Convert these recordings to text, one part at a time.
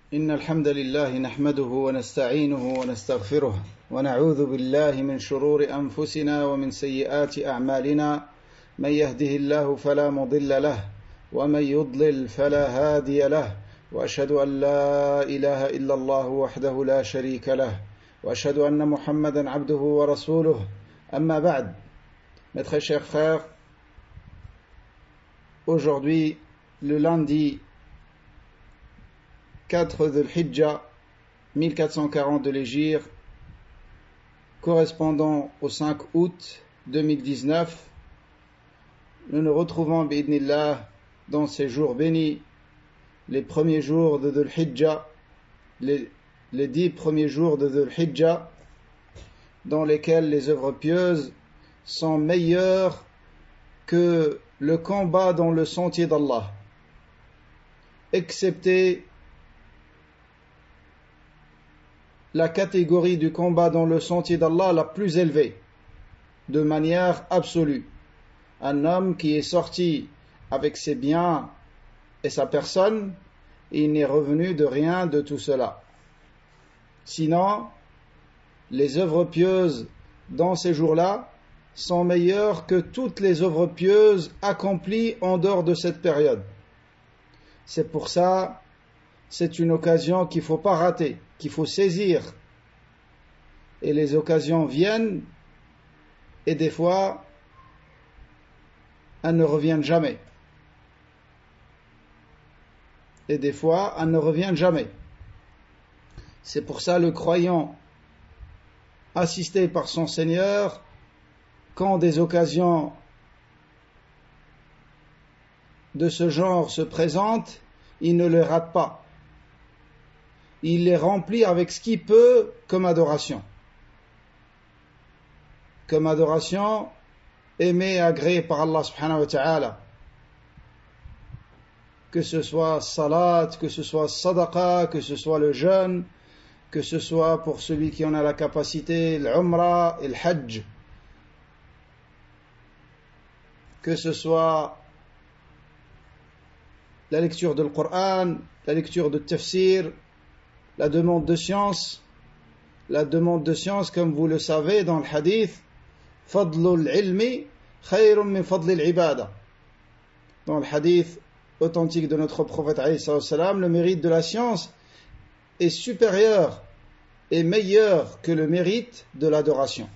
إن الحمد لله نحمده ونستعينه ونستغفره ونعوذ بالله من شرور أنفسنا ومن سيئات أعمالنا من يهده الله فلا مضل له ومن يضلل فلا هادي له وأشهد أن لا إله إلا الله وحده لا شريك له وأشهد أن محمدا عبده ورسوله أما بعد. Mes très chers frères, aujourd'hui, le lundi 4 Dhul Hijjah 1440 de l'Hégire, correspondant au 5 août 2019, nous nous retrouvons bi'idhnillah dans ces jours bénis, les premiers jours de Dhul Hijjah, les 10 premiers jours de Dhul Hijjah, dans lesquels les œuvres pieuses sont meilleures que le combat dans le sentier d'Allah, excepté la catégorie du combat dans le sentier d'Allah la plus élevée, de manière absolue. Un homme qui est sorti avec ses biens et sa personne, il n'est revenu de rien de tout cela. Sinon, les œuvres pieuses dans ces jours-là sont meilleures que toutes les œuvres pieuses accomplies en dehors de cette période. C'est pour ça, c'est une occasion qu'il ne faut pas rater, qu'il faut saisir. Et les occasions viennent, et des fois, elles ne reviennent jamais. Et des fois, elles ne reviennent jamais. C'est pour ça le croyant, assisté par son Seigneur, quand des occasions de ce genre se présentent, il ne les rate pas. Il les remplit avec ce qu'il peut comme adoration. Comme adoration aimée et agréée par Allah subhanahu wa ta'ala. Que ce soit salat, que ce soit sadaqa, que ce soit le jeûne, que ce soit pour celui qui en a la capacité, l'umrah et le hajj, que ce soit la lecture de Coran, la lecture de tafsir, la demande de science. La demande de science, comme vous le savez dans le hadith, fadlul ilmi khayrun min fadlil ibada. Dans le hadith authentique de notre prophète alayhi salam, le mérite de la science est supérieur et meilleur que le mérite de l'adoration.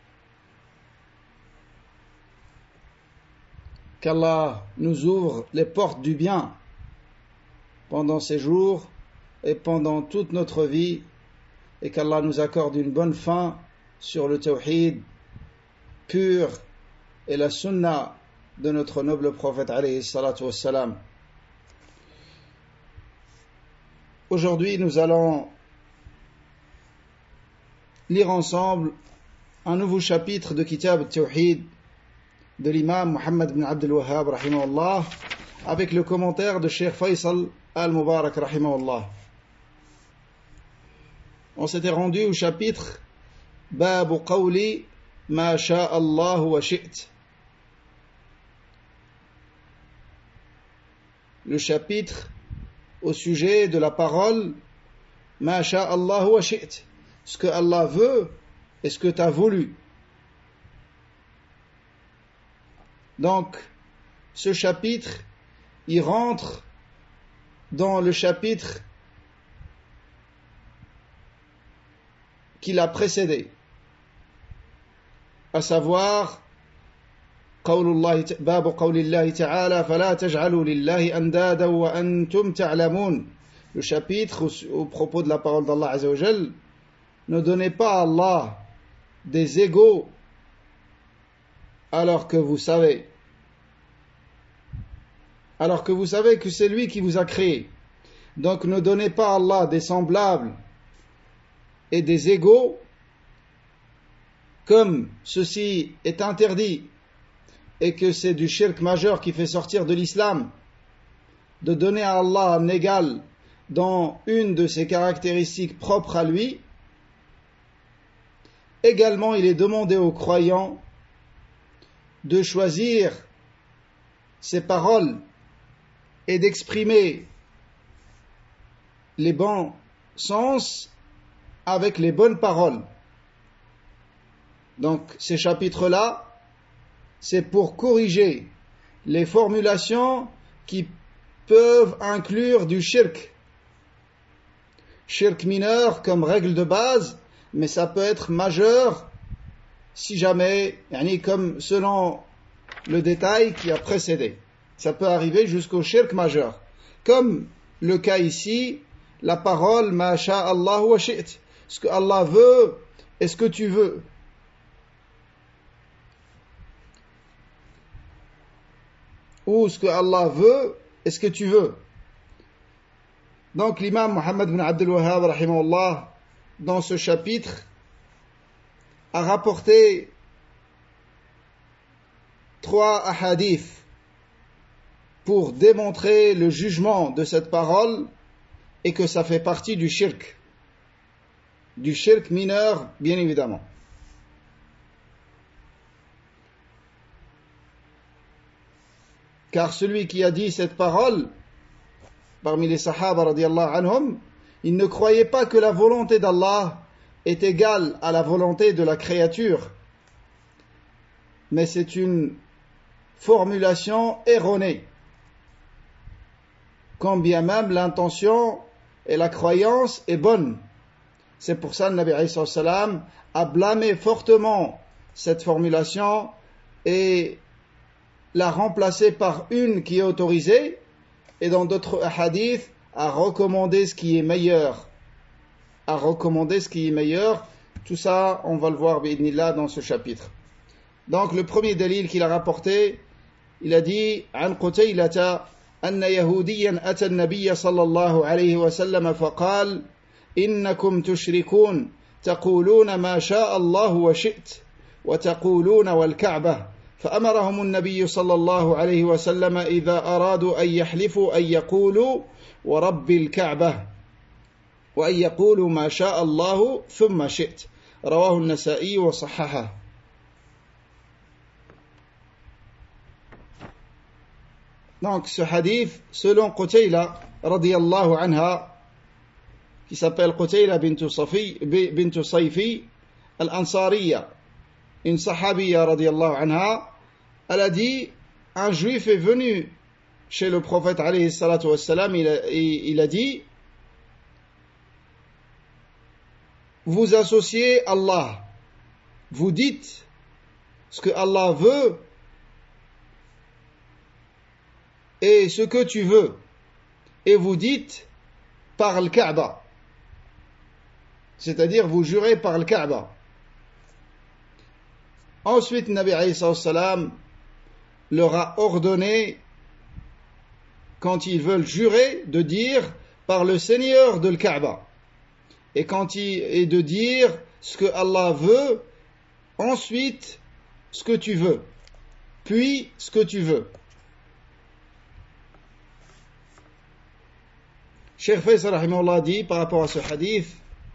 Qu'Allah nous ouvre les portes du bien pendant ces jours et pendant toute notre vie, et qu'Allah nous accorde une bonne fin sur le tawhid pur et la sunna de notre noble prophète alayhi salatu wassalam. Aujourd'hui, nous allons lire ensemble un nouveau chapitre de Kitab al-Tawhid de l'imam Muhammad ibn Abdul Wahhab rahimahullah, avec le commentaire de Cheikh Faisal al-Mubarak rahimahullah. On s'était rendu au chapitre Babu qawli ma sha'a Allah wa shi't. Le chapitre au sujet de la parole ma sha'a Allah wa shi't, ce que Allah veut et ce que tu as voulu. Donc, ce chapitre, il rentre dans le chapitre qui l'a précédé, à savoir باب قول الله تعالى فلا تجعلوا لله أندادا وأنتم تعلمون. Le chapitre au propos de la parole d'Allah Azza wa Jal, ne donnez pas à Allah des égaux alors que vous savez que c'est lui qui vous a créé. Donc ne donnez pas à Allah des semblables et des égaux, comme ceci est interdit et que c'est du shirk majeur qui fait sortir de l'islam, de donner à Allah un égal dans une de ses caractéristiques propres à lui. Également, il est demandé aux croyants de choisir ses paroles et d'exprimer les bons sens avec les bonnes paroles. Donc ces chapitres-là, c'est pour corriger les formulations qui peuvent inclure du shirk. Shirk mineur comme règle de base, mais ça peut être majeur si jamais, comme selon le détail qui a précédé. Ça peut arriver jusqu'au shirk majeur. Comme le cas ici, la parole ma sha Allah wa shi't. Ce que Allah veut et ce que tu veux. Ou ce que Allah veut et ce que tu veux. Donc l'imam Muhammad bin Abdul Wahhab rahimahullah, dans ce chapitre, a rapporté 3 hadiths pour démontrer le jugement de cette parole et que ça fait partie du shirk mineur, bien évidemment. Car celui qui a dit cette parole, parmi les sahaba radiyallahu anhum, il ne croyait pas que la volonté d'Allah est égale à la volonté de la créature, mais c'est une formulation erronée, quand bien même l'intention et la croyance est bonne. C'est pour ça que le Nabi alayhi salam a blâmé fortement cette formulation et l'a remplacée par une qui est autorisée, et dans d'autres hadiths a recommandé ce qui est meilleur. Tout ça, on va le voir bi'idhnillah dans ce chapitre. Donc le premier dalil qu'il a rapporté, il a dit عن قتيلة أن يهوديا أتى النبي صلى الله عليه وسلم فقال إنكم تشركون تقولون ما شاء الله وشئت وتقولون والكعبة فأمرهم النبي صلى الله عليه وسلم إذا أرادوا أن يحلفوا أن يقولوا ورب الكعبة وأن يقولوا ما شاء الله ثم شئت رواه النسائي وصححه. Donc ce hadith, selon Qutayla radiyallahu anha, qui s'appelle Qutayla bint Sayfi al-Ansariya, une sahabiya radiyallahu anha, elle a dit, un juif est venu chez le prophète alayhi salatu wassalam, il a dit, vous associez Allah, vous dites ce que Allah veut et ce que tu veux, et vous dites par le Kaaba, c'est-à-dire vous jurez par le Kaaba. Ensuite, Nabi alayhi salam leur a ordonné, quand ils veulent jurer, de dire par le Seigneur de le Kaaba, et de dire ce que Allah veut, ensuite ce que tu veux, puis ce que tu veux. Cheikh Faisal rahimahullah dit par rapport à ce hadith,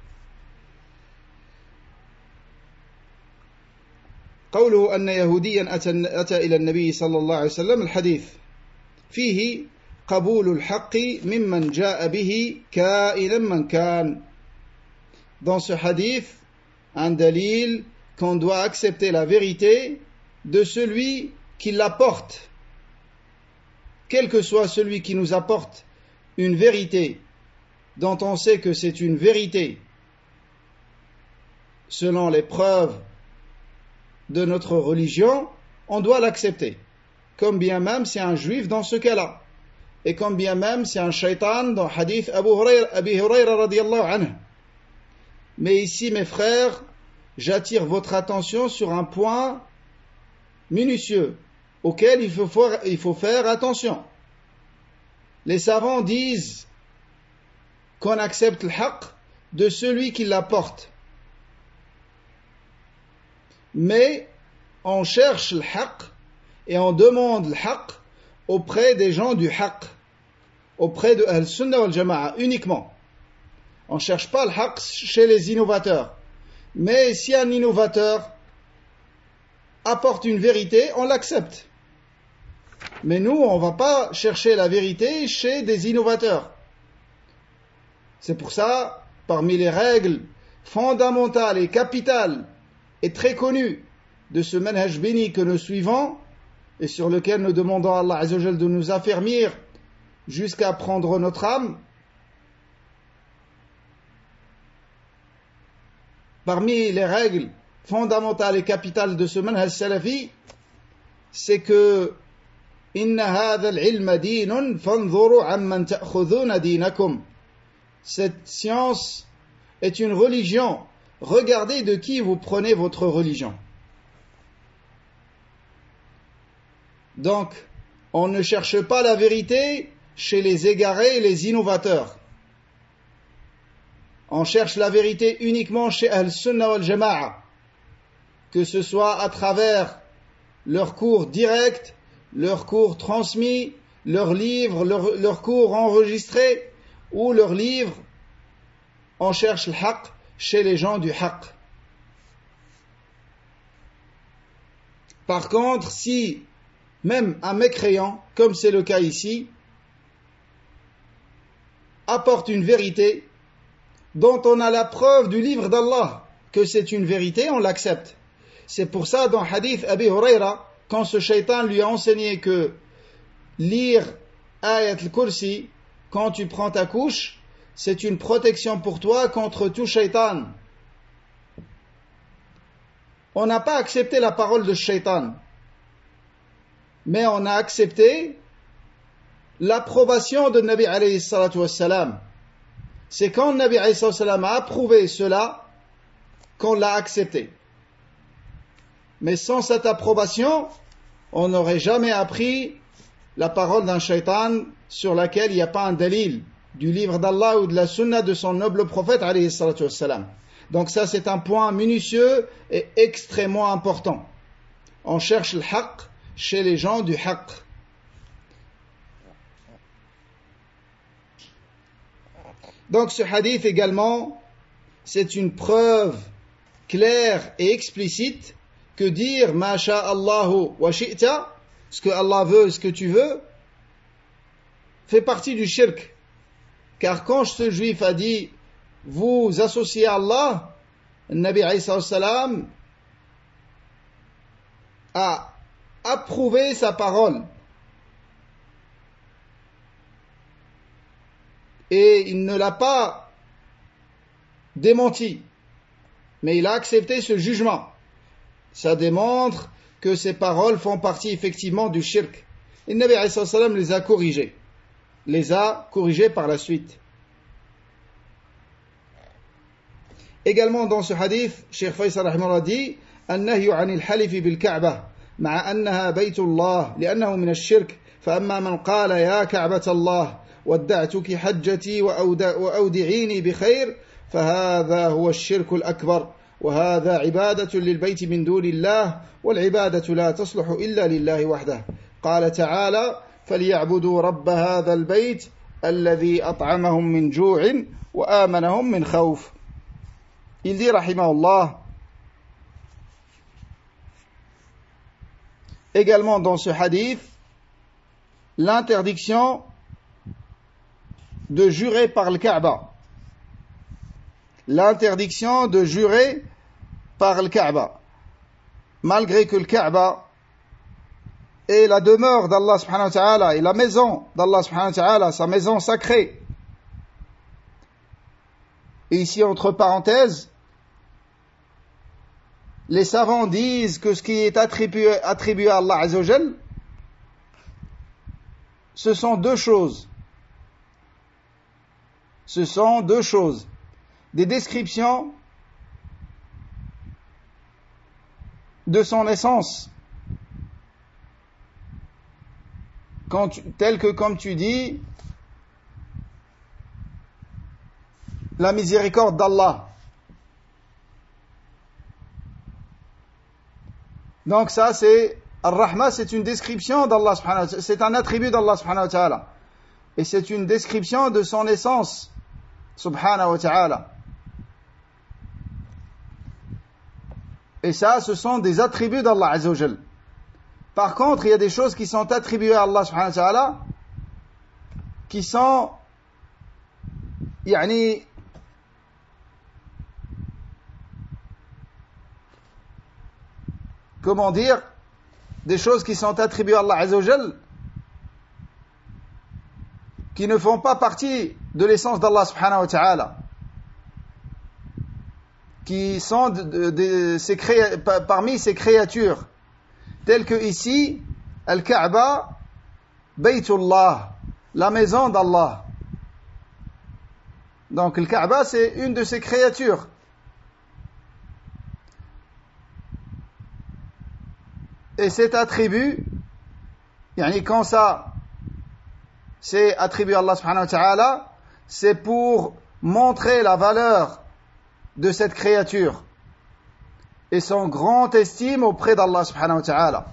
قوله أن يهوديا أتى إلى النبي صلى الله عليه وسلم الحديث فيه قبول الحق ممن جاء به كائنا من كان. Dans ce hadith, un dalil qu'on doit accepter la vérité de celui qui l'apporte, quel que soit celui qui nous apporte une vérité dont on sait que c'est une vérité selon les preuves de notre religion, on doit l'accepter, comme bien même c'est un juif dans ce cas-là, et comme bien même c'est un shaitan dans hadith Abi Hurayra radiyallahu anhu. Mais ici, mes frères, j'attire votre attention sur un point minutieux auquel il faut faire attention. Les savants disent qu'on accepte le haqq de celui qui l'apporte, mais on cherche le haqq et on demande le haqq auprès des gens du haqq, auprès de Al-Sunnah wal-Jama'a uniquement. On ne cherche pas le haqq chez les innovateurs. Mais si un innovateur apporte une vérité, on l'accepte. Mais nous, on ne va pas chercher la vérité chez des innovateurs. C'est pour ça, parmi les règles fondamentales et capitales et très connues de ce manhaj béni que nous suivons et sur lequel nous demandons à Allah Azza wa Jal de nous affermir jusqu'à prendre notre âme, parmi les règles fondamentales et capitales de ce manhaj salafi, c'est que inna hadha al-ilma dinun fanzuru amman ta'khudhuna dinakum. Cette science est une religion. Regardez de qui vous prenez votre religion. Donc, on ne cherche pas la vérité chez les égarés et les innovateurs. On cherche la vérité uniquement chez Ahl-Sunnah wal-Jama'a, que ce soit à travers leurs cours directs, leurs cours transmis, leurs livres, leurs cours enregistrés, ou leurs livres. On cherche le haqq chez les gens du haqq. Par contre, si même un mécréant, comme c'est le cas ici, apporte une vérité dont on a la preuve du livre d'Allah que c'est une vérité, on l'accepte. C'est pour ça, dans hadith Abi Huraira, quand ce shaitan lui a enseigné que lire Ayat al-Kursi quand tu prends ta couche, c'est une protection pour toi contre tout shaitan. On n'a pas accepté la parole de shaitan, mais on a accepté l'approbation de Nabi alayhi salatu wassalam. C'est quand Nabi alayhi salatu wassalam a approuvé cela qu'on l'a accepté. Mais sans cette approbation, on n'aurait jamais appris la parole d'un shaitan sur laquelle il n'y a pas un dalil du livre d'Allah ou de la sunna de son noble prophète alayhi salatu wassalam. Donc ça, c'est un point minutieux et extrêmement important. On cherche le haqq chez les gens du haqq. Donc ce hadith également, c'est une preuve claire et explicite que dire ma sha'Allahu wa shi'ta, ce que Allah veut, ce que tu veux, fait partie du shirk. Car quand ce juif a dit vous associez à Allah, le Nabi Isa salam a approuvé sa parole. Et il ne l'a pas démenti, mais il a accepté ce jugement. Ça démontre que ces paroles font partie effectivement du shirk. Et le Nabi Isa salam les a corrigées par la suite. Également dans ce hadith, Cheikh Faisal rahimahullah dit النهي عن الحلف بالكعبة مع أنها بيت الله لأنه من الشرك فأما من قال يا كعبة الله ودعتك حجتي وأودعيني بخير فهذا هو الشرك الأكبر وهذا عبادة للبيت من دون الله والعبادة لا تصلح إلا لله وحده قال تعالى فليعبدوا رب هذا البيت الذي أطعمهم من جوع وآمنهم من خوف. Il dit rahimahullah également dans ce hadith l'interdiction de jurer par le Kaaba. L'interdiction de jurer par le Kaaba. Malgré que le Kaaba est la demeure d'Allah subhanahu wa ta'ala et la maison d'Allah subhanahu wa ta'ala, sa maison sacrée. Et ici, entre parenthèses, les savants disent que ce qui est attribué à Allah Azza wa Jal, ce sont deux choses. Ce sont deux choses. Des descriptions de son essence. Tel que, comme tu dis, la miséricorde d'Allah. Donc ça, c'est Ar-Rahma, c'est une description d'Allah subhanahu wa ta'ala, c'est un attribut d'Allah subhanahu wa ta'ala. Et c'est une description de son essence subhanahu wa ta'ala. Et ça, ce sont des attributs d'Allah Azza wa Jal. Par contre, il y a des choses qui sont attribuées à Allah subhanahu wa ta'ala, qui sont يعني comment dire, des choses qui sont attribuées à Allah Azza wa Jal, qui ne font pas partie de l'essence d'Allah subhanahu wa ta'ala, qui sont parmi ses créatures, telles que ici, Al-Kaaba, Baytullah, la maison d'Allah. Donc le Kaaba, c'est une de ses créatures. Et cet attribut, quand ça c'est attribué à Allah subhanahu wa ta'ala, c'est pour montrer la valeur de cette créature et son grande estime auprès d'Allah subhanahu wa ta'ala.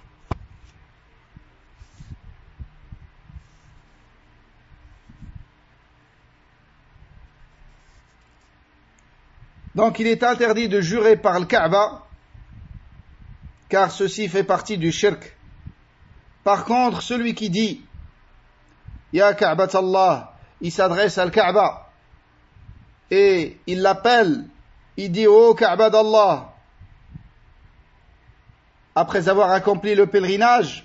Donc il est interdit de jurer par le Kaaba, car ceci fait partie du shirk. Par contre, celui qui dit Ya Ka'bat Allah, il s'adresse à Kaaba et il l'appelle, il dit Oh Kaaba d'Allah, après avoir accompli le pèlerinage,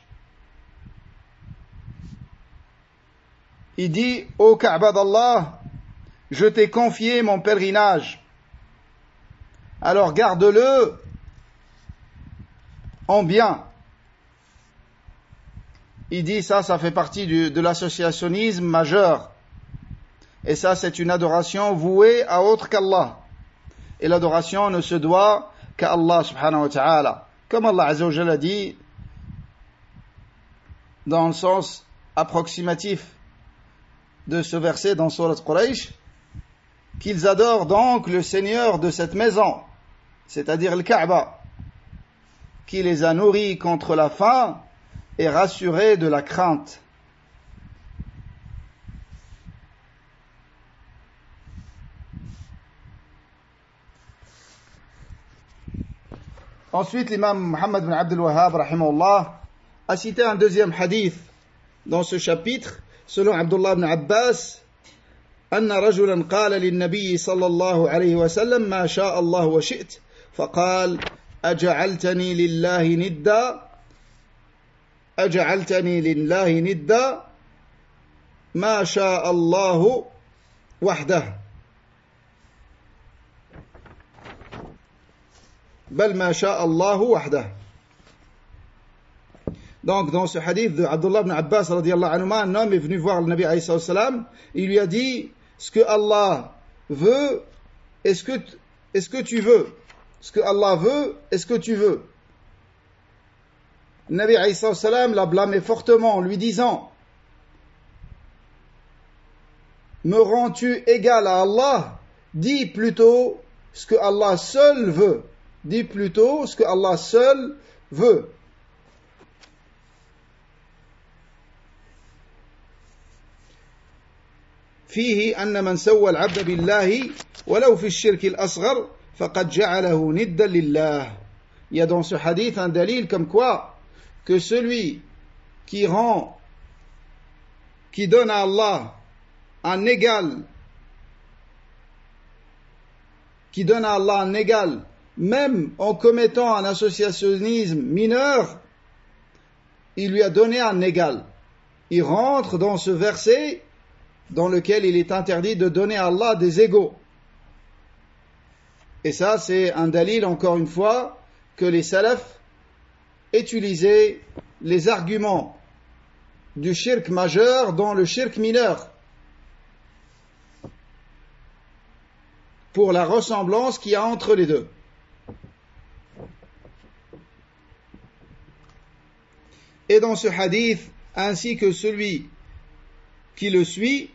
il dit Oh Kaaba d'Allah, je t'ai confié mon pèlerinage, alors garde-le en bien. Il dit ça fait partie de l'associationnisme majeur. Et ça, c'est une adoration vouée à autre qu'Allah. Et l'adoration ne se doit qu'à Allah subhanahu wa ta'ala. Comme Allah Azza wa Jalla a dit, dans le sens approximatif de ce verset dans Surat Quraysh, qu'ils adorent donc le Seigneur de cette maison, c'est-à-dire le Kaaba, qui les a nourris contre la faim et rassurés de la crainte. Ensuite, l'imam Muhammad bin Abdul Wahhab, rahimahullah, a cité un deuxième hadith dans ce chapitre, selon Abdullah ibn Abbas, أن رجلا قال للنبي صلى الله عليه وسلم ما شاء الله وشئت فقال أجعلتني لله ندا ما شاء الله وحده بل ما شاء الله وحده. Donc dans ce hadith de Abdullah ibn Abbas radiyallahu anhu, un homme est venu voir le Nabi alayhi salam, il lui a dit ce que Allah veut, est-ce que tu veux? Ce que Allah veut, est-ce que tu veux? Le Nabi alayhi salam l'a blâmé fortement en lui disant me rends-tu égal à Allah? Dis plutôt ce que Allah seul veut. Dis plutôt ce que Allah seul veut. فيه أن من سوى العبد بالله ولو في الشرك الأصغر فقد جعله ندا لله. Il y a dans ce hadith un dalil comme quoi que celui qui donne à Allah un égal, même en commettant un associationnisme mineur, il lui a donné un égal. Il rentre dans ce verset dans lequel il est interdit de donner à Allah des égaux. Et ça, c'est un dalil, encore une fois, que les salafs utilisaient les arguments du shirk majeur dans le shirk mineur, pour la ressemblance qu'il y a entre les deux. Et dans ce hadith, ainsi que celui qui le suit,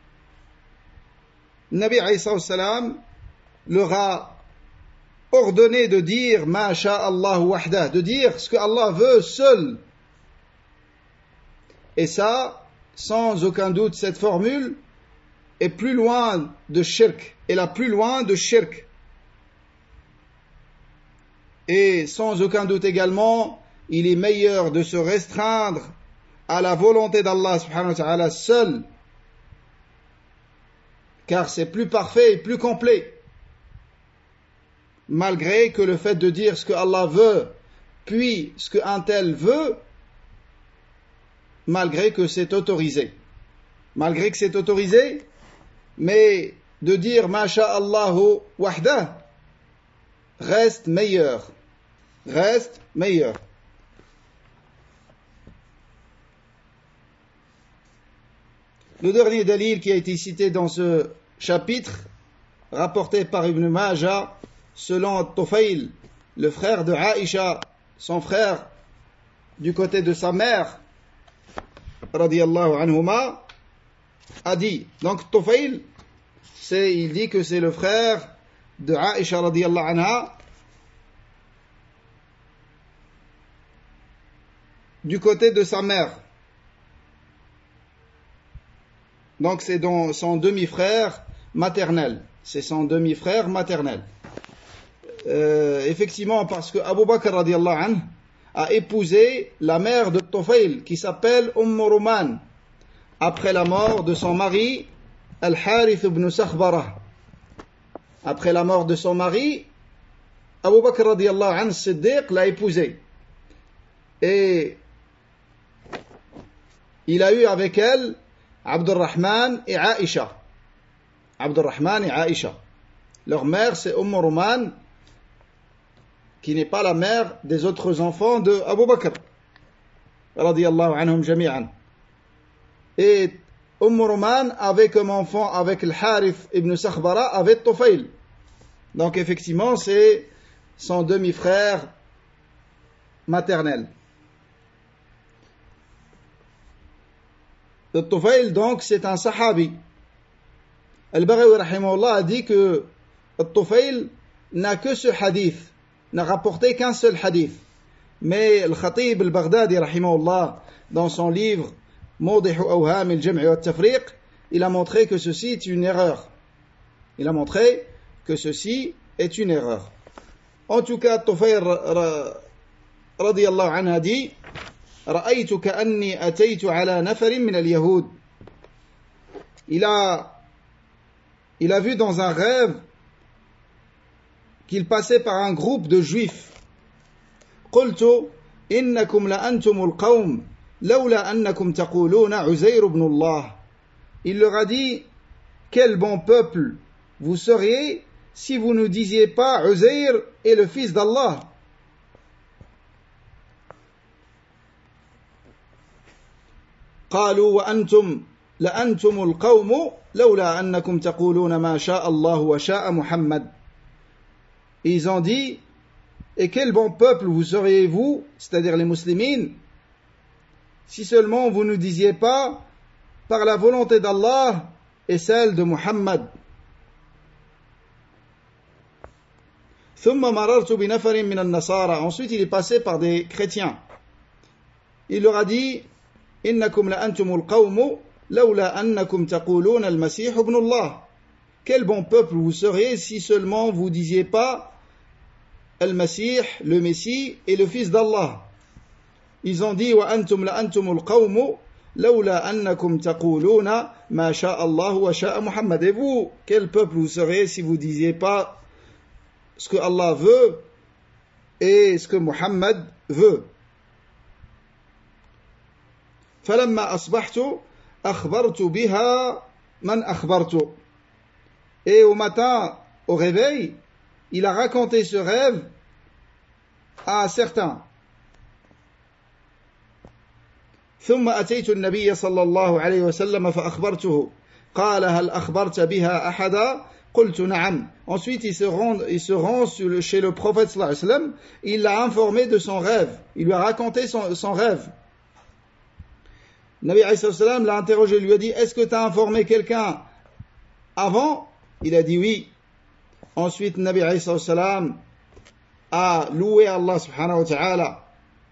Nabi alayhi salam leur a ordonné de dire ma sha'Allah wahda, de dire ce que Allah veut seul. Et ça, sans aucun doute, cette formule est plus loin de shirk, est la plus loin de shirk. Et sans aucun doute également, il est meilleur de se restreindre à la volonté d'Allah subhanahu wa ta'ala seul, car c'est plus parfait et plus complet. Malgré que le fait de dire ce que Allah veut, puis ce qu'un tel veut, malgré que c'est autorisé. Malgré que c'est autorisé, mais de dire Ma sha'Allahu wahdah reste meilleur. Reste meilleur. Le dernier dalil qui a été cité dans ce chapitre, rapporté par Ibn Majah, selon Tufayl, le frère de Aïcha, son frère du côté de sa mère, radiyallahu anhuma, a dit, donc Tufayl, il dit que c'est le frère de Aïcha radiyallahu anha, du côté de sa mère. Donc c'est son demi-frère maternel. C'est son demi-frère maternel. Effectivement, parce que Abu Bakr radiyallahu anhu a épousé la mère de Tufayl, qui s'appelle Ruman, après la mort de son mari, Al-Harith ibn Sakhbara. Après la mort de son mari, Abu Bakr radiyallahu anhu Siddiq l'a épousée. Et il a eu avec elle Abdurrahman et Aïcha. Abdurrahman et Aïcha. Leur mère, c'est Ruman, qui n'est pas la mère des autres enfants de Abu Bakr, radiyallahu anhum jami'an. Et Ruman avait comme enfant avec le Harith ibn Sakhbara, avec Tufayl. Donc effectivement, c'est son demi-frère maternel. Le Tufayl, donc, c'est un sahabi. Al-Baghawi rahimahullah a dit que le Tufayl n'a que ce hadith, n'a rapporté qu'un seul hadith. Mais le Khatib al-Baghdadi rahimahullah, dans son livre Mawdihu Awham al-Jam'i wa al-Tafriq, il a montré que ceci est une erreur. Il a montré que ceci est une erreur. En tout cas, Tufayl radiyallahu anhu a dit رأيت كأني أتيت على نفر من اليهود. Il a vu dans un rêve qu'il passait par un groupe de juifs. قلت إنكم لأنتم القوم لولا أنكم تقولون عزير بن الله. Il leur a dit, quel bon peuple vous seriez si vous ne disiez pas Uzair est le fils d'Allah. قالوا وأنتم لأنتم القوم لولا أنكم تقولون ما شاء الله وشاء محمد. Ils ont dit, et quel bon peuple vous seriez vous, c'est-à-dire les musulmans, si seulement vous ne disiez pas par la volonté d'Allah et celle de Muhammad. ثم مررت بنفر من النصارى. Ensuite il est passé par des chrétiens. Il leur a dit, إنكم لأنتم القوم لولا أنكم تقولون المسيح ابن الله. Quel bon peuple vous seriez si seulement vous disiez pas Al-Masih, le Messie, et le fils d'Allah. Ils ont dit وأنتم لأنتم القوم لولا أنكم تقولون ما شاء الله وشاء محمد. Et vous, quel peuple vous seriez si vous disiez pas ce que Allah veut et ce que Muhammad veut. فلما أصبحت أخبرت بها من أخبرت. Et au matin, au réveil, il a raconté ce rêve à certains. ثم أتيت النبي صلى الله عليه وسلم فأخبرته قال هل أخبرت بها أحدا قلت نعم. Ensuite il se rend chez le prophète sallallahu alayhi wa sallam, il l'a informé de son rêve, il lui a raconté son rêve. Nabi alayhi salam l'a interrogé, lui a dit, est-ce que tu as informé quelqu'un avant? Il a dit oui. Ensuite Nabi alayhi salam a loué Allah subhanahu wa ta'ala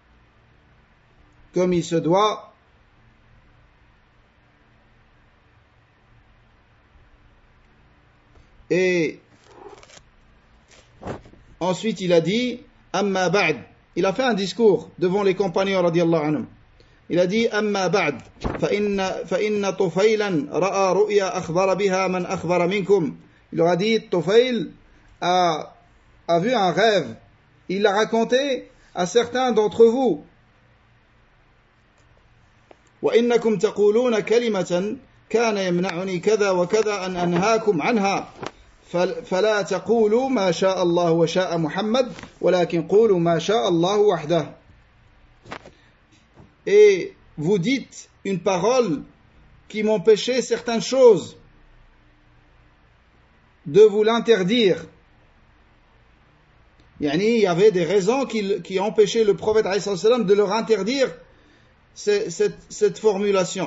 comme il se doit. Et ensuite il a dit, amma ba'd. Il a fait un discours devant les compagnons radiyallahu anhum. Il a dit أما بعد فإن طفيلا رأى رؤيا أخبر بها من أخبر منكم. Il leur a dit Tufayl a vu un rêve. Il l'a raconté à certains d'entre vous. وإنكم تقولون كلمة كان يمنعني كذا وكذا أن أنهاكم عنها فلا تقولوا ما شاء الله وشاء محمد ولكن قولوا ما شاء الله وحده. Et vous dites une parole qui m'empêchait certaines choses de vous l'interdire. Yani, il y avait des raisons qui empêchaient le prophète de leur interdire cette formulation.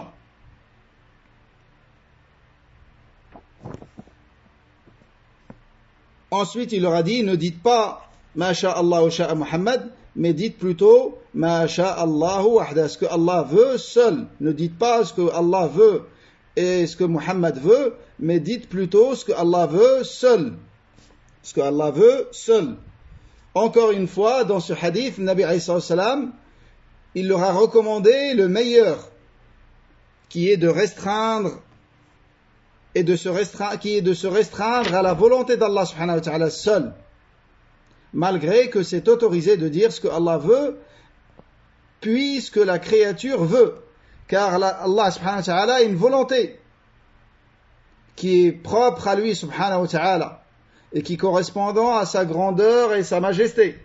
Ensuite, il leur a dit, ne dites pas Ma sha'Allah wa sha'a Muhammad, mais dites plutôt Ma sha'Allahu wahda, ce que Allah veut seul. Ne dites pas ce que Allah veut et ce que Muhammad veut, mais dites plutôt ce que Allah veut seul. Ce que Allah veut seul. Encore une fois, dans ce hadith, le Nabi alayhi salam, il leur a recommandé le meilleur, qui est de restreindre et de se restreindre à la volonté d'Allah subhanahu wa ta'ala seul, malgré que c'est autorisé de dire ce que Allah veut, puis ce que la créature veut, car Allah subhanahu wa ta'ala a une volonté qui est propre à lui subhanahu wa ta'ala, et qui correspond à sa grandeur et sa majesté,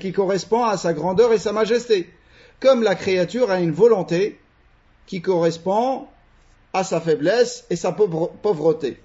comme la créature a une volonté qui correspond à sa faiblesse et sa pauvreté.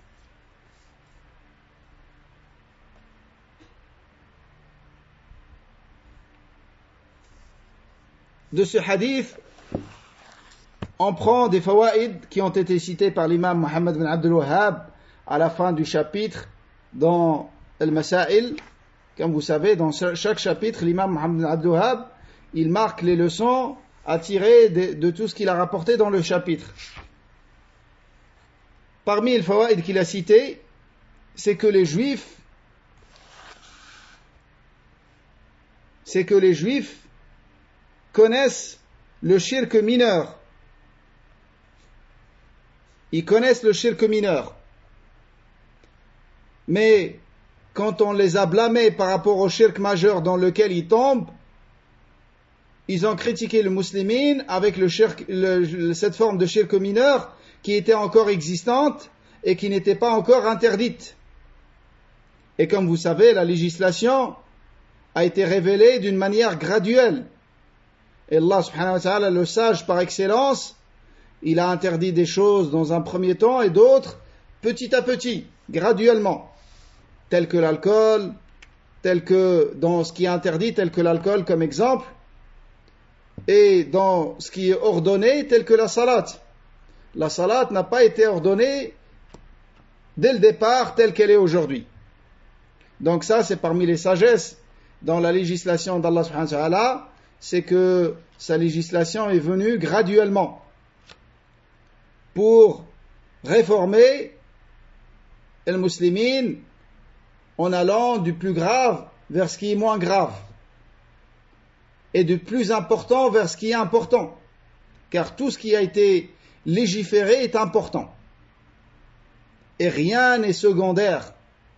De ce hadith, on prend des fawaïd qui ont été cités par l'imam Muhammad bin Abdul Wahhab à la fin du chapitre dans Al-Masail. Comme vous savez, dans chaque chapitre, l'imam Muhammad bin Abdul Wahhab, il marque les leçons à tirer de tout ce qu'il a rapporté dans le chapitre. Parmi les fawaïd qu'il a cités, c'est que les juifs connaissent le shirk mineur. Ils connaissent le shirk mineur. Mais quand on les a blâmés par rapport au shirk majeur dans lequel ils tombent, ils ont critiqué le musulman avec cette forme de shirk mineur qui était encore existante et qui n'était pas encore interdite. Et comme vous savez, la législation a été révélée d'une manière graduelle. Et Allah subhanahu wa ta'ala, le sage par excellence, il a interdit des choses dans un premier temps et d'autres petit à petit, graduellement, tel que l'alcool, tel que dans ce qui est interdit, tel que l'alcool comme exemple, et dans ce qui est ordonné, tel que la salat. La salat n'a pas été ordonnée dès le départ telle qu'elle est aujourd'hui. Donc ça, c'est parmi les sagesses dans la législation d'Allah subhanahu wa ta'ala, c'est que sa législation est venue graduellement pour réformer les musulmans en allant du plus grave vers ce qui est moins grave et du plus important vers ce qui est important, car tout ce qui a été légiféré est important et rien n'est secondaire.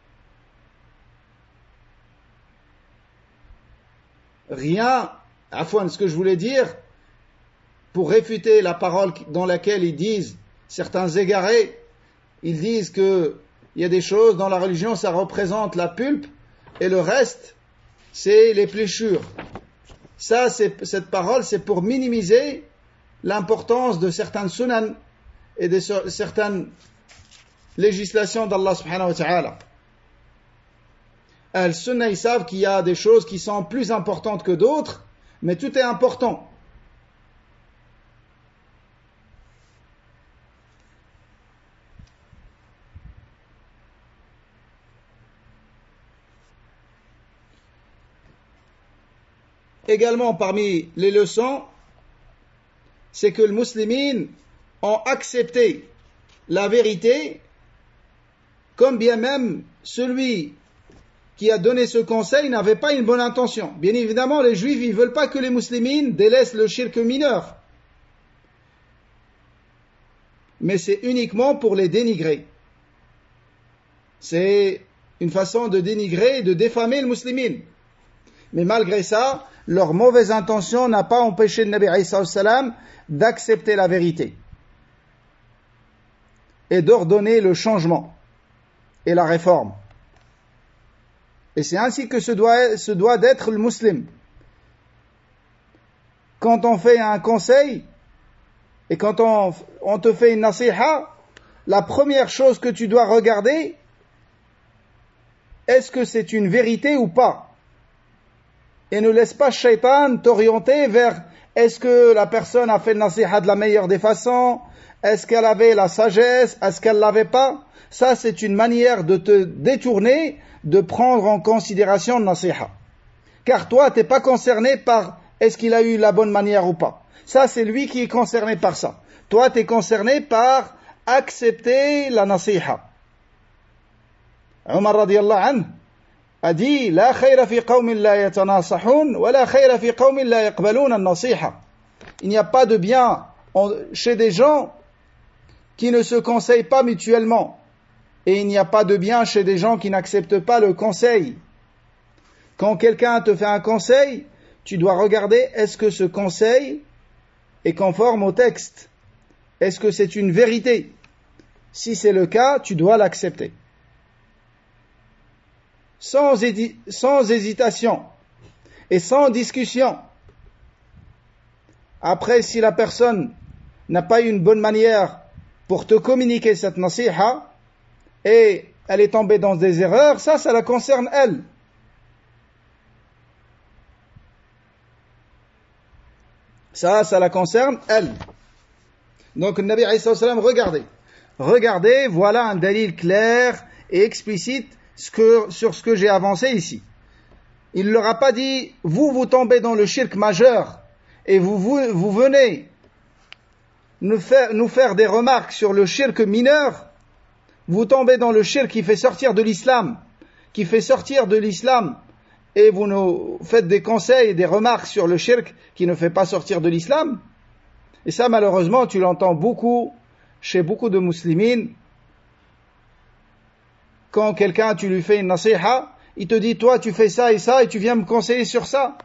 Ce que je voulais dire, pour réfuter la parole dans laquelle ils disent, certains égarés, ils disent que il y a des choses dans la religion, ça représente la pulpe, et le reste, c'est les pléchures. Cette parole, c'est pour minimiser l'importance de certaines sunan et de certaines législations d'Allah subhanahu wa ta'ala. Al-Sunnah, ils savent qu'il y a des choses qui sont plus importantes que d'autres, mais tout est important. Également, parmi les leçons, c'est que les musulmans ont accepté la vérité, comme bien même celui qui a donné ce conseil n'avait pas une bonne intention. Bien évidemment, les juifs, ils veulent pas que les musulmans délaissent le shirk mineur. mais c'est uniquement pour les dénigrer. C'est une façon de dénigrer et de défamer les musulmans. Mais malgré ça, leur mauvaise intention n'a pas empêché le Nabi alayhi salam d'accepter la vérité et d'ordonner le changement et la réforme. Et c'est ainsi que se doit d'être le musulman. Quand on fait un conseil et quand on te fait une nasiha, la première chose que tu dois regarder, est-ce que c'est une vérité ou pas? Et ne laisse pas Shaitan t'orienter vers est-ce que la personne a fait le nasiha de la meilleure des façons? Est-ce qu'elle avait la sagesse? Est-ce qu'elle l'avait pas? Ça, c'est une manière de te détourner, de prendre en considération le nasiha. Car toi, t'es pas concerné par est-ce qu'il a eu la bonne manière ou pas. Ça, c'est lui qui est concerné par ça. Toi, t'es concerné par accepter la nasiha. Omar radiyallahu anhu a dit la khayra fi qawmin la yatanasahun wa la khayra fi qawmin la yaqbaluna an-nasiha. Il n'y a pas de bien chez des gens qui ne se conseillent pas mutuellement, et il n'y a pas de bien chez des gens qui n'acceptent pas le conseil. Quand quelqu'un te fait un conseil, tu dois regarder est-ce que ce conseil est conforme au texte, est-ce que c'est une vérité. Si c'est le cas, tu dois l'accepter sans hésitation et sans discussion. Après, si la personne n'a pas eu une bonne manière pour te communiquer cette nasiha et elle est tombée dans des erreurs, ça la concerne elle. Ça la concerne elle. Donc le Nabi alayhi salam, regardez, voilà un dalil clair et explicite sur ce que j'ai avancé ici. Il ne leur a pas dit, vous tombez dans le shirk majeur et vous venez nous faire des remarques sur le shirk mineur. Vous tombez dans le shirk qui fait sortir de l'islam, et vous nous faites des conseils et des remarques sur le shirk qui ne fait pas sortir de l'islam. Et ça, malheureusement, tu l'entends beaucoup chez beaucoup de musulmans. Quand quelqu'un, tu lui fais une nasiha, il te dit, toi, tu fais ça et tu viens me conseiller sur ça.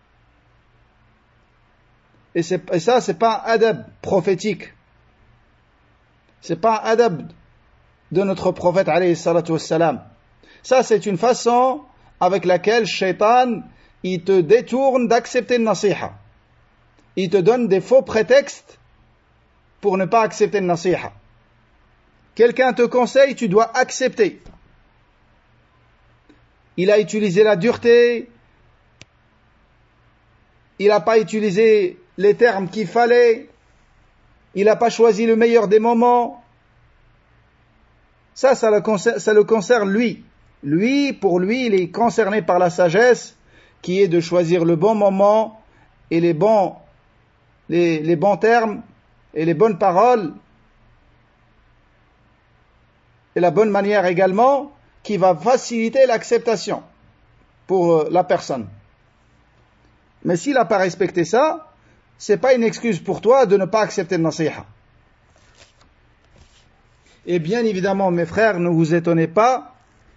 Et ça, c'est pas un adab prophétique. C'est pas un adab de notre prophète, alayhi salatu wassalam. Ça, c'est une façon avec laquelle Shaitan, il te détourne d'accepter le nasiha. Il te donne des faux prétextes pour ne pas accepter le nasiha. Quelqu'un te conseille, tu dois accepter. Il a utilisé la dureté, il n'a pas utilisé les termes qu'il fallait, il n'a pas choisi le meilleur des moments. Ça le concerne lui. Pour lui, il est concerné par la sagesse qui est de choisir le bon moment et les bons termes et les bonnes paroles et la bonne manière également qui va faciliter l'acceptation pour la personne. Mais s'il n'a pas respecté ça, c'est pas une excuse pour toi de ne pas accepter le nasiha. Et bien évidemment, mes frères, ne vous étonnez pas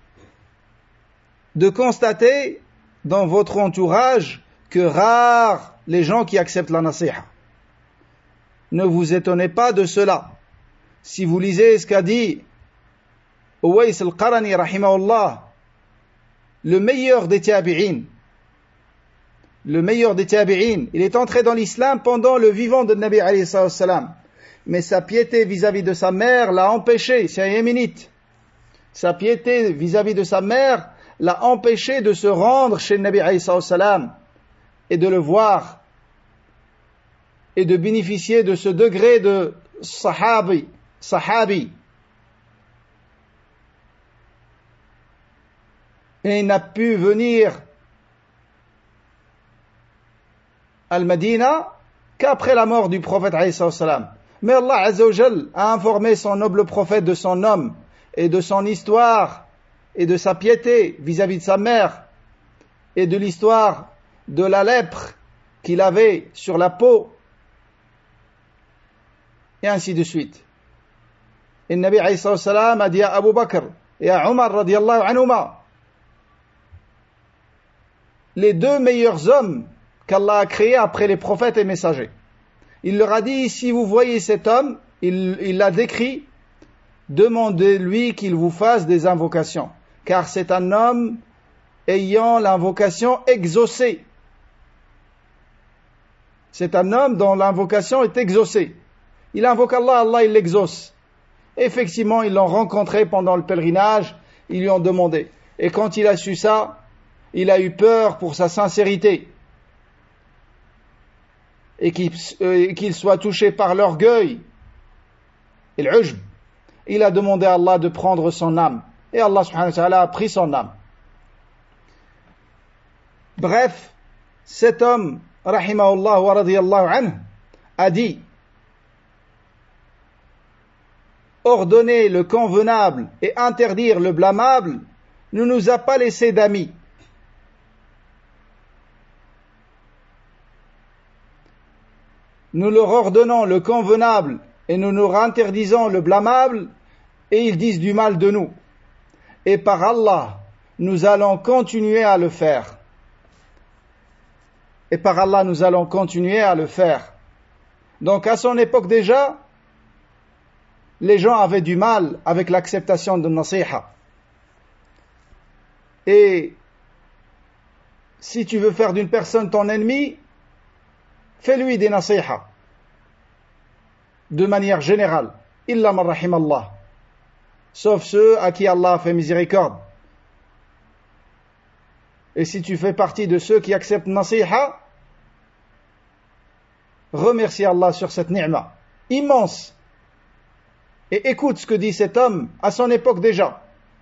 de constater dans votre entourage que rares les gens qui acceptent la nasiha. Ne vous étonnez pas de cela. Si vous lisez ce qu'a dit Uwais al-Qarani rahimahullah, le meilleur des tabi'in, il est entré dans l'islam pendant le vivant de Nabi alayhi salam. Mais sa piété vis-à-vis de sa mère l'a empêché, c'est un yéménite. Sa piété vis-à-vis de sa mère l'a empêché de se rendre chez le Nabi alayhi salam et de le voir et de bénéficier de ce degré de sahabi. Et il n'a pu venir al-Madina qu'après la mort du prophète alayhi salam. Mais Allah Azza wa Jal a informé son noble prophète de son nom et de son histoire et de sa piété vis-à-vis de sa mère et de l'histoire de la lèpre qu'il avait sur la peau et ainsi de suite. Et le Nabi alayhi salam a dit à Abu Bakr et à Omar radiyallahu anhuma, les deux meilleurs hommes qu'Allah a créés après les prophètes et messagers. Il leur a dit, si vous voyez cet homme, il l'a décrit, demandez-lui qu'il vous fasse des invocations, car c'est un homme ayant l'invocation exaucée. C'est un homme dont l'invocation est exaucée. Il invoque Allah, Allah il l'exauce. Effectivement, ils l'ont rencontré pendant le pèlerinage, ils lui ont demandé. Et quand il a su ça, il a eu peur pour sa sincérité. Et qu'il soit touché par l'orgueil et l'ujb. Il a demandé à Allah de prendre son âme. Et Allah subhanahu wa ta'ala a pris son âme. Bref, cet homme, rahimahullah wa radiyallahu anhu, a dit, ordonner le convenable et interdire le blâmable ne nous a pas laissé d'amis. Nous leur ordonnons le convenable et nous leur interdisons le blâmable et ils disent du mal de nous. Et par Allah, nous allons continuer à le faire. Et par Allah, nous allons continuer à le faire. Donc à son époque déjà, les gens avaient du mal avec l'acceptation de nasiha. Et si tu veux faire d'une personne ton ennemi, fais-lui des nasiha. De manière générale. Illa man rahim Allah. Sauf ceux à qui Allah a fait miséricorde. Et si tu fais partie de ceux qui acceptent nasiha, remercie Allah sur cette ni'ma immense. Et écoute ce que dit cet homme à son époque déjà.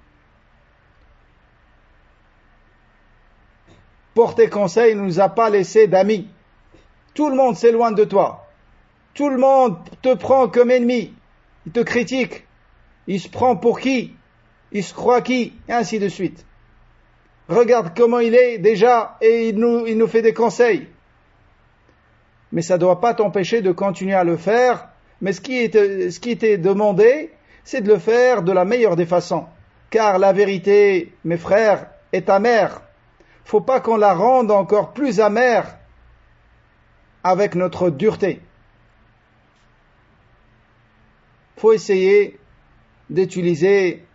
Pour tes conseils, ne nous a pas laissé d'amis. Tout le monde s'éloigne de toi. Tout le monde te prend comme ennemi. Il te critique. Il se prend pour qui? Il se croit qui? Et ainsi de suite. Regarde comment il est déjà et il nous fait des conseils. Mais ça ne doit pas t'empêcher de continuer à le faire. Mais ce qui t'est demandé, c'est de le faire de la meilleure des façons. Car la vérité, mes frères, est amère. Faut pas qu'on la rende encore plus amère avec notre dureté. Faut essayer d'utiliser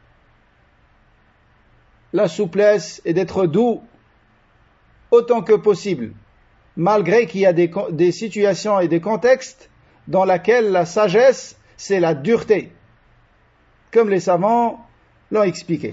la souplesse et d'être doux autant que possible, malgré qu'il y a des situations et des contextes dans lesquels la sagesse, c'est la dureté, comme les savants l'ont expliqué.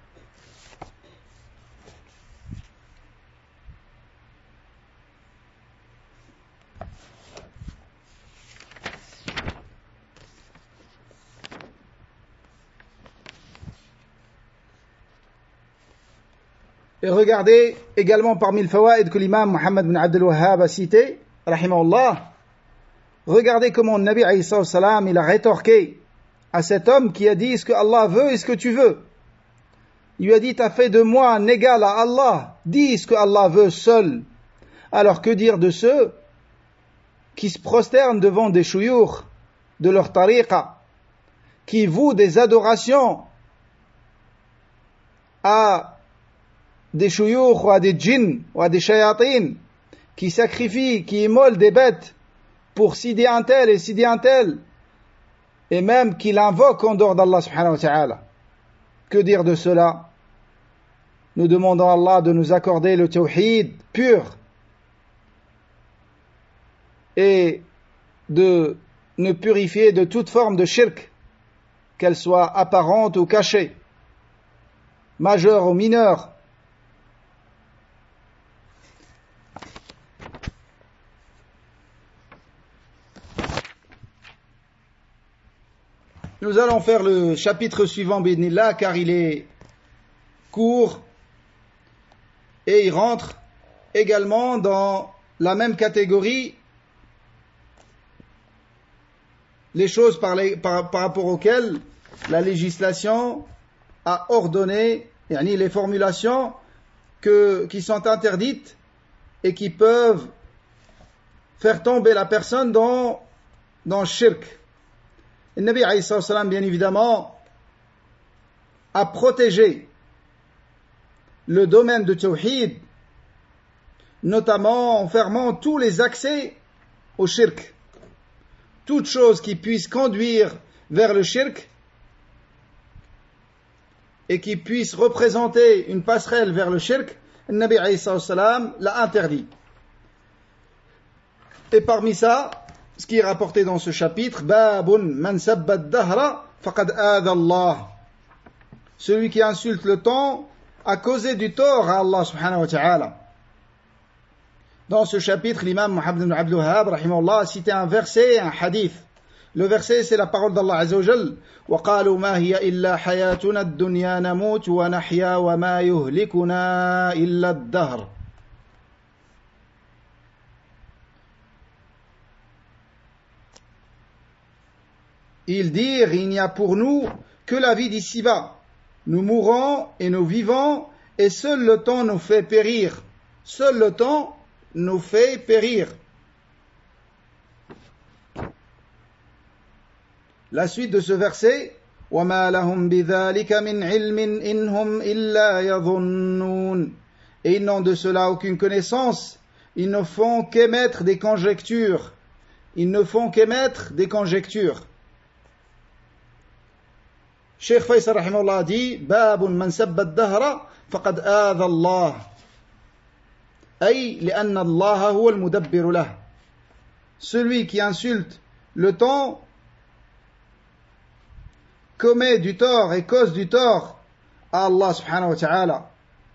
Et regardez également parmi le fawaïd que l'imam Muhammad bin Abdul Wahhab a cité, rahimahullah, regardez comment le Nabi alayhi salam il a rétorqué à cet homme qui a dit ce que Allah veut et ce que tu veux. Il lui a dit, t'as fait de moi un égal à Allah, dis ce que Allah veut seul. Alors que dire de ceux qui se prosternent devant des chouyours de leur tariqa, qui vouent des adorations à des chouyours ou à des djinns ou à des shayatin, qui sacrifient, qui immolent des bêtes pour Sidi un tel et Sidi un tel, et même qui l'invoquent en dehors d'Allah subhanahu wa ta'ala. Que dire de cela? Nous demandons à Allah de nous accorder le tawhid pur et de nous purifier de toute forme de shirk, qu'elle soit apparente ou cachée, majeure ou mineure. Nous allons faire le chapitre suivant, bi'idhnillah, car il est court et il rentre également dans la même catégorie, les choses par rapport auxquelles la législation a ordonné, les formulations qui sont interdites et qui peuvent faire tomber la personne dans le shirk. Le Nabi alayhi salam, bien évidemment, a protégé le domaine de Tawhid, notamment en fermant tous les accès au shirk. Toute chose qui puisse conduire vers le shirk et qui puisse représenter une passerelle vers le shirk, le Nabi alayhi salam l'a interdit. Et parmi ça, ce qui est rapporté dans ce chapitre, Babun man sabba ad-dahra faqad aada Allah. Celui qui insulte le temps a causé du tort à Allah subhanahu wa ta'ala. Dans ce chapitre, l'imam Muhammad ibn Abdul Wahhab rahimahullah a cité un verset, un hadith. Le verset, c'est la parole d'Allah azza wa jal. وَقَالُوا مَا هِيَ إِلَّا حَيَاتُنَا الدُّنْيَا نَمُوتُ وَنَحْيَا وَمَا يُهْلِكُنَا إِلَّا الدَّهْرُ. Ils dirent, il n'y a pour nous que la vie d'ici-bas. Nous mourons et nous vivons, et seul le temps nous fait périr. Seul le temps nous fait périr. La suite de ce verset, وَمَا لَهُمْ بِذَلِكَ مِنْ عِلْمٍ إِنْ هُمْ إِلَّا يَظُنُّونَ. Et ils n'ont de cela aucune connaissance, ils ne font qu'émettre des conjectures. Ils ne font qu'émettre des conjectures. Cheikh Faisal rahimahullah dit Babun man sabba ad-dahra faqad aadha Allah. Ay li'anna Allah huwa al-mudabbiru lah. Celui qui insulte le temps commet du tort et cause du tort à Allah subhanahu wa ta'ala.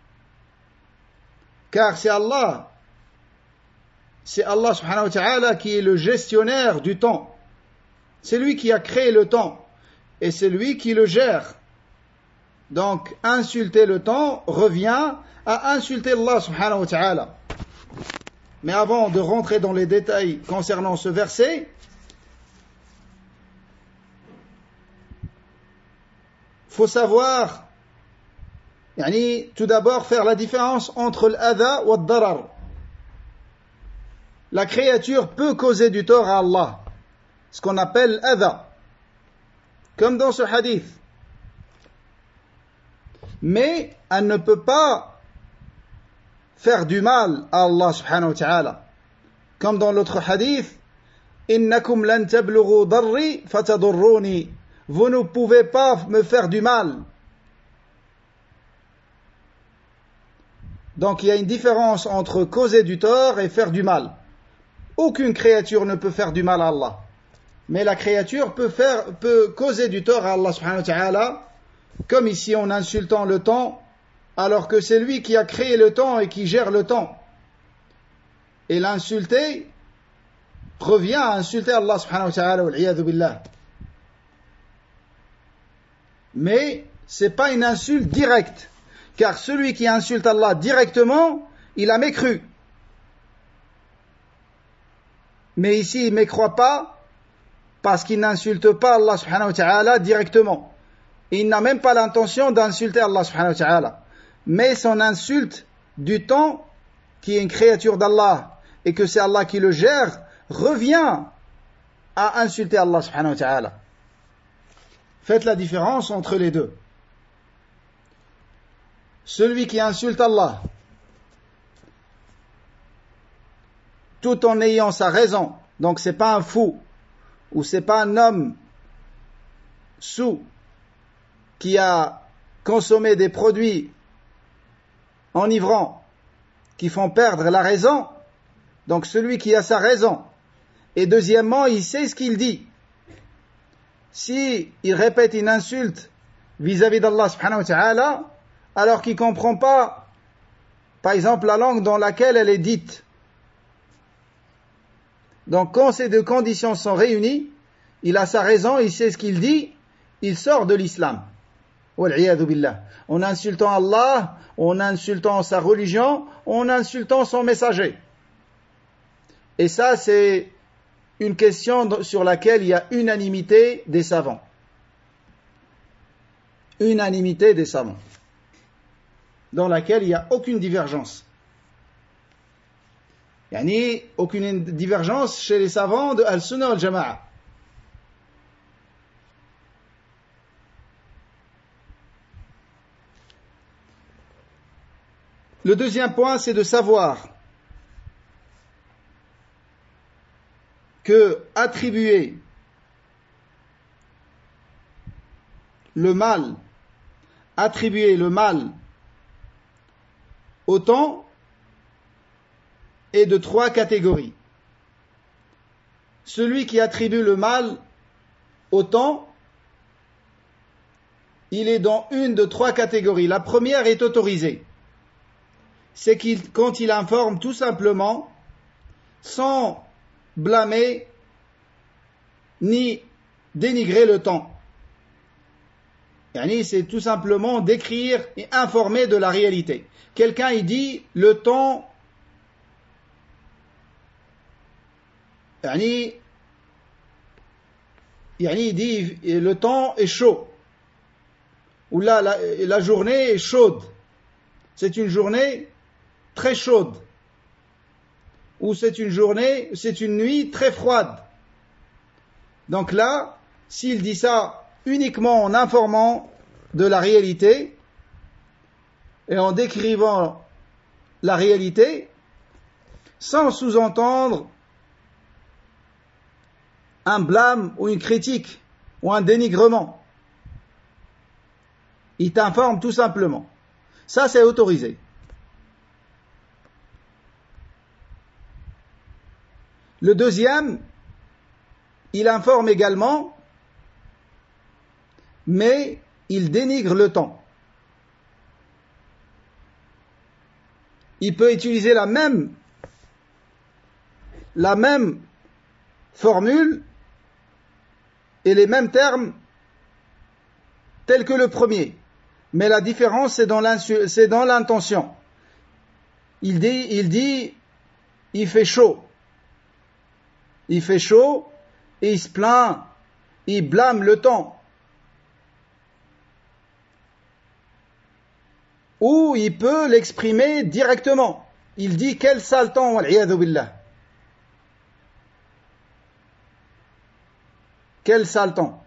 Car c'est Allah subhanahu wa ta'ala qui est le gestionnaire du temps. C'est lui qui a créé le temps. Et c'est lui qui le gère. Donc, insulter le temps revient à insulter Allah subhanahu wa ta'ala. Mais avant de rentrer dans les détails concernant ce verset, faut savoir, tout d'abord faire la différence entre l'adha ou l'darar. La créature peut causer du tort à Allah, ce qu'on appelle adha. Comme dans ce hadith. Mais elle ne peut pas faire du mal à Allah subhanahu wa ta'ala. Comme dans l'autre hadith, Innakum lan tablughu darri fatadurruni. Vous ne pouvez pas me faire du mal. Donc il y a une différence entre causer du tort et faire du mal. Aucune créature ne peut faire du mal à Allah. Mais la créature peut causer du tort à Allah subhanahu wa ta'ala, comme ici en insultant le temps, alors que c'est lui qui a créé le temps et qui gère le temps. Et l'insulter revient à insulter Allah subhanahu wa ta'ala, wal-'iyadhu billah. Mais c'est pas une insulte directe, car celui qui insulte Allah directement, il a mécru. Mais ici, il ne mécroit pas, parce qu'il n'insulte pas Allah subhanahu wa ta'ala directement. Il n'a même pas l'intention d'insulter Allah subhanahu wa ta'ala. Mais son insulte du temps, qui est une créature d'Allah, et que c'est Allah qui le gère, revient à insulter Allah subhanahu wa ta'ala. Faites la différence entre les deux. Celui qui insulte Allah, tout en ayant sa raison, donc c'est pas un fou, ou c'est pas un homme sourd qui a consommé des produits enivrants qui font perdre la raison. Donc celui qui a sa raison, et deuxièmement il sait ce qu'il dit. Si il répète une insulte vis-à-vis d'Allah subhanahu wa ta'ala, alors qu'il comprend pas, par exemple, la langue dans laquelle elle est dite. Donc quand ces deux conditions sont réunies, il a sa raison, il sait ce qu'il dit, il sort de l'islam. Wal-'iyadhu billah. En insultant Allah, en insultant sa religion, en insultant son messager. Et ça, c'est une question sur laquelle il y a unanimité des savants. Unanimité des savants. Dans laquelle il n'y a aucune divergence. Aucune divergence chez les savants de Al-Sunnah wal-Jama'a. Le deuxième point, c'est de savoir que attribuer le mal au temps est de 3 catégories. Celui qui attribue le mal au temps, il est dans une de 3 catégories. La première est autorisée. C'est quand il informe tout simplement, sans blâmer ni dénigrer le temps. C'est tout simplement décrire et informer de la réalité. Quelqu'un il dit le temps il dit le temps est chaud, ou la journée est chaude, c'est une journée très chaude, ou c'est une nuit très froide. Donc là, s'il dit ça uniquement en informant de la réalité et en décrivant la réalité, sans sous-entendre un blâme ou une critique ou un dénigrement, il t'informe tout simplement. Ça, c'est autorisé. Le deuxième, il informe également, mais il dénigre le temps. Il peut utiliser la même formule et les mêmes termes tels que le premier. Mais la différence, c'est dans l'intention. Il dit, il fait chaud. Il fait chaud et il se plaint, il blâme le temps. Ou il peut l'exprimer directement. Il dit quel sale temps, wal-'iyadhu billah. Quel sale temps.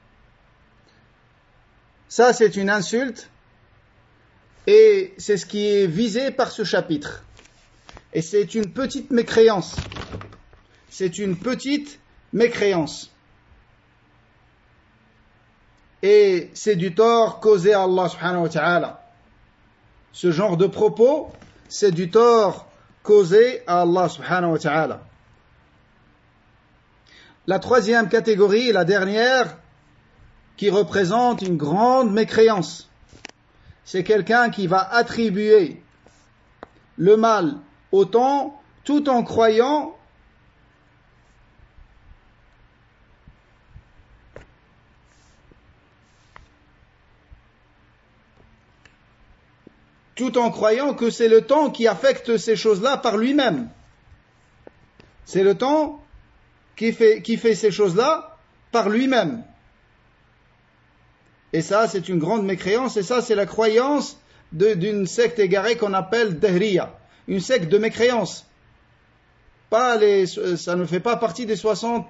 Ça, c'est une insulte et c'est ce qui est visé par ce chapitre. Et c'est une petite mécréance. C'est une petite mécréance. Et c'est du tort causé à Allah subhanahu wa ta'ala. Ce genre de propos, c'est du tort causé à Allah subhanahu wa ta'ala. La troisième catégorie, la dernière, qui représente une grande mécréance, c'est quelqu'un qui va attribuer le mal au temps tout en croyant que c'est le temps qui affecte ces choses-là par lui-même. C'est le temps qui fait ces choses-là par lui-même. Et ça, c'est une grande mécréance, et ça, c'est la croyance d'une secte égarée qu'on appelle Dahriya, une secte de mécréance. Ça ne fait pas partie des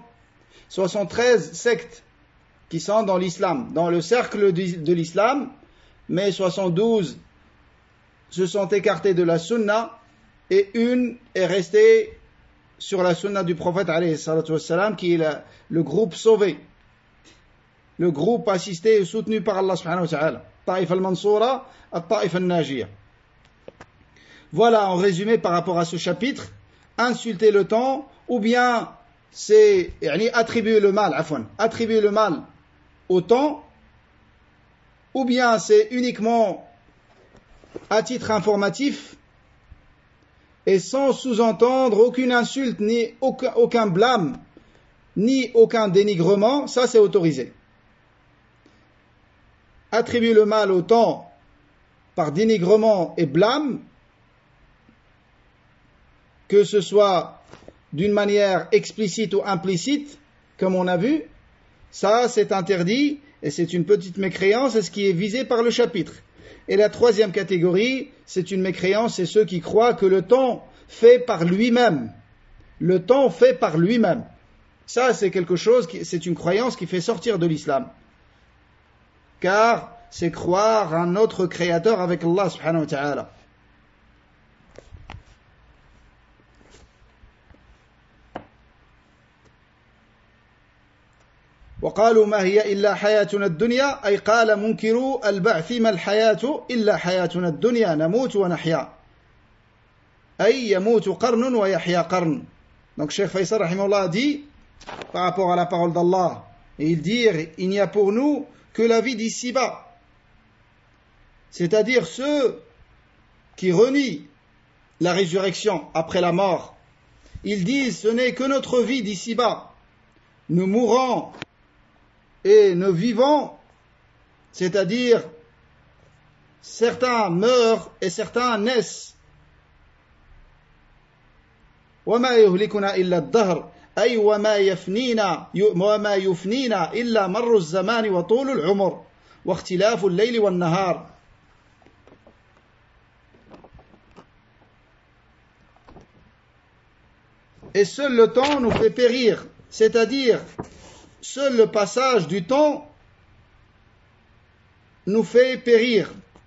73 sectes qui sont dans l'islam, dans le cercle de l'islam, mais 72 se sont écartés de la sunna, et une est restée sur la sunna du prophète alayhi salatu wassalam, qui est le groupe sauvé, le groupe assisté et soutenu par Allah subhanahu wa ta'ala, Ta'if al-Mansoura, Ta'if al-Najiyah. Voilà en résumé par rapport à ce chapitre. Insulter le temps, ou bien c'est attribuer le mal au temps, ou bien c'est uniquement à titre informatif et sans sous-entendre aucune insulte, ni aucun blâme, ni aucun dénigrement. Ça, c'est autorisé. Attribuer le mal au temps par dénigrement et blâme, que ce soit d'une manière explicite ou implicite, comme on a vu, ça c'est interdit et c'est une petite mécréance, c'est ce qui est visé par le chapitre. Et la troisième catégorie, c'est une mécréance, c'est ceux qui croient que le temps fait par lui-même. Le temps fait par lui-même. Ça, c'est c'est une croyance qui fait sortir de l'islam. Car c'est croire un autre créateur avec Allah subhanahu wa ta'ala. وقالوا ما هي إلا حياتنا الدنيا أي قال منكروا البعث ما الحياة إلا حياتنا الدنيا نموت ونحيا أي يموت قرن ويحيا قرن. Donc Cheikh Faisal rahimahullah dit par rapport à la parole d'Allah, et il dit il n'y a pour nous que la vie d'ici-bas, c'est-à-dire ceux qui renient la résurrection après la mort. Ils disent ce n'est que notre vie d'ici-bas, nous mourons et nous vivons, c'est-à-dire certains meurent et certains naissent. وما يهلكنا إلا الدهر أي وما يفنينا إلا مر الزمان وطول العمر واختلاف الليل والنهار. Et seul le temps nous fait périr, c'est-à-dire seul le passage du temps nous fait périr.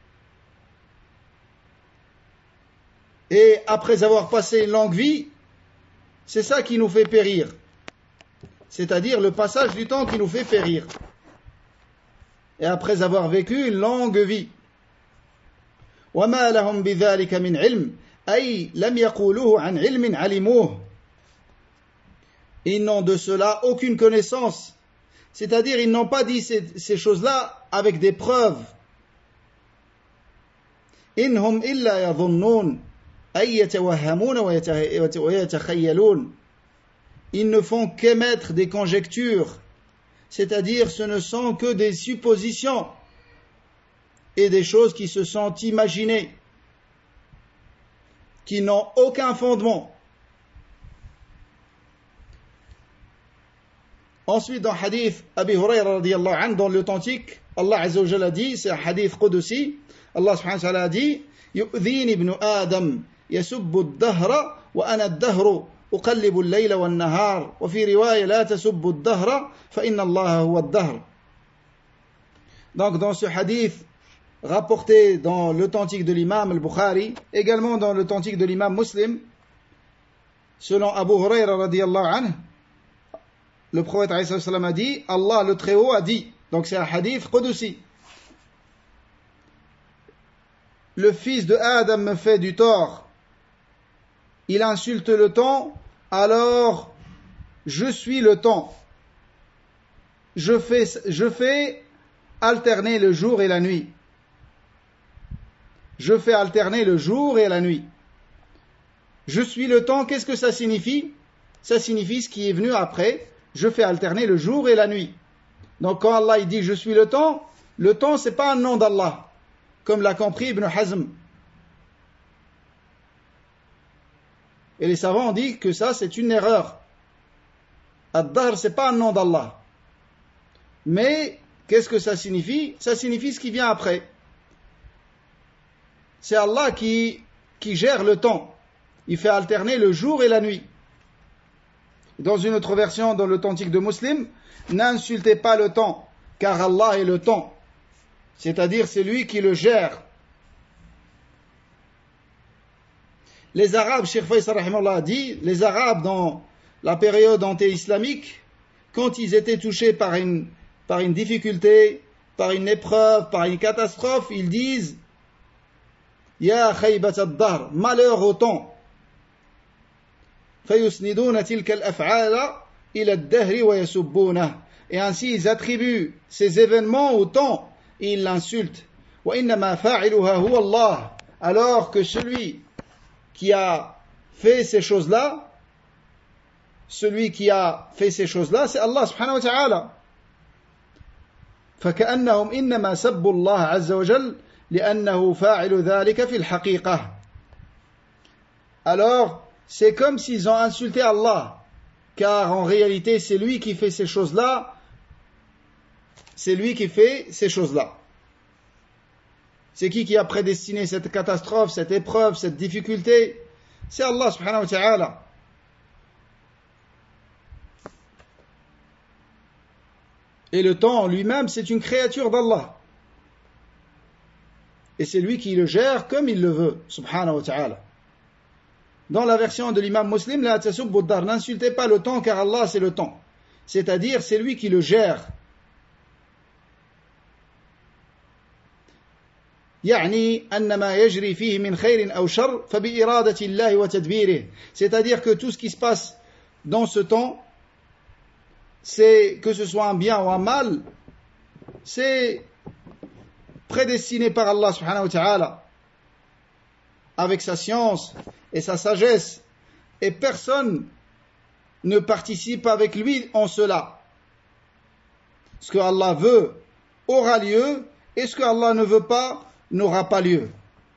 Et après avoir passé une longue vie, c'est ça qui nous fait périr. C'est-à-dire le passage du temps qui nous fait périr. Et après avoir vécu une longue vie. وَمَا لَهُمْ بِذَلِكَ مِنْ عِلْمٍ أي لم يقولوه عن علم علموه. Ils n'ont de cela aucune connaissance. C'est-à-dire, ils n'ont pas dit ces choses-là avec des preuves. إنهم إلا يظنون أي يتوهمون ويتخيلون. Ils ne font qu'émettre des conjectures. C'est-à-dire, ce ne sont que des suppositions et des choses qui se sont imaginées, qui n'ont aucun fondement. Ensuite, dans le hadith Abi Hurayra radiyallahu anhu, dans l'authentique, Allah Azza wa Jalla dit, c'est un hadith Qudusi, Allah subhanahu wa ta'ala a dit, يؤذيني ابن آدم يسب الدهر وأنا الدهر أقلب الليل والنهار وفي رواية لا تسب الدهر فإن الله هو الدهر. Donc dans ce hadith rapporté dans l'authentique de l'imam al-Bukhari, également dans l'authentique de l'imam Muslim, selon Abu Hurayra radiyallahu anhu, le prophète alayhi salam a dit, Allah le Très-Haut a dit, donc c'est un hadith Qudusi, le fils de Adam me fait du tort, il insulte le temps, alors je suis le temps, je fais alterner le jour et la nuit, je fais alterner le jour et la nuit, je suis le temps. Qu'est-ce que ça signifie? Ça signifie ce qui est venu après, je fais alterner le jour et la nuit. Donc quand Allah il dit je suis le temps c'est pas un nom d'Allah, comme l'a compris Ibn Hazm. Et les savants ont dit que ça c'est une erreur. Ad-Dahr c'est pas un nom d'Allah. Mais qu'est-ce que ça signifie? Ça signifie ce qui vient après. C'est Allah qui gère le temps. Il fait alterner le jour et la nuit. Dans une autre version, dans l'authentique de Muslim, n'insultez pas le temps, car Allah est le temps. C'est-à-dire, c'est lui qui le gère. Les Arabes, Cheikh Faisal rahimahullah a dit, les Arabes dans la période anté-islamique, quand ils étaient touchés par une difficulté, par une épreuve, par une catastrophe, ils disent Ya khaybat ad-dahr, malheur au temps. فيسندون تلك الأفعال إلى الدهر ويسبونه. Et ainsi ils attribuent ces événements au temps et ils l'insultent. وإنما فاعلها هو الله. Alors que celui qui a fait ces choses-là, c'est Allah subhanahu wa ta'ala. فكأنهم إنما سبوا الله عز وجل لأنه فاعل ذلك في الحقيقة. Alors c'est comme s'ils ont insulté Allah, car en réalité c'est lui qui fait ces choses-là, c'est qui a prédestiné cette catastrophe, cette épreuve, cette difficulté? C'est Allah subhanahu wa ta'ala. Et le temps lui-même c'est une créature d'Allah, et c'est lui qui le gère comme il le veut, subhanahu wa ta'ala. Dans la version de l'imam Muslim, la tasubbu ad-dahr, n'insultez pas le temps car Allah c'est le temps. c'est-à-dire c'est lui qui le gère. يعني أن ما يجري فيه من خير أو شر فبإرادة الله وتدبيره, c'est-à-dire que tout ce qui se passe dans ce temps, c'est que ce soit un bien ou un mal, c'est prédestiné par Allah subhanahu wa ta'ala avec sa science et sa sagesse, et personne ne participe avec lui en cela. Ce que Allah veut aura lieu, et ce que Allah ne veut pas n'aura pas lieu.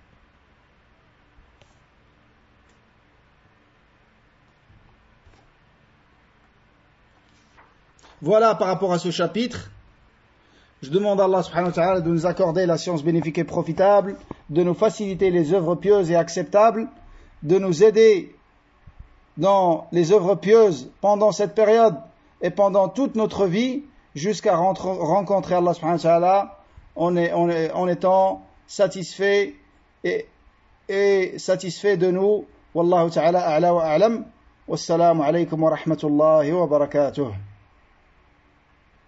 Voilà par rapport à ce chapitre. Je demande à Allah subhanahu wa ta'ala de nous accorder la science bénéfique et profitable, de nous faciliter les œuvres pieuses et acceptables, de nous aider dans les œuvres pieuses pendant cette période et pendant toute notre vie, jusqu'à rencontrer Allah subhanahu wa ta'ala en étant satisfait et satisfait de nous. Wallahu ta'ala a'la wa a'lam. Wassalamu alaykum wa rahmatullahi wa barakatuh.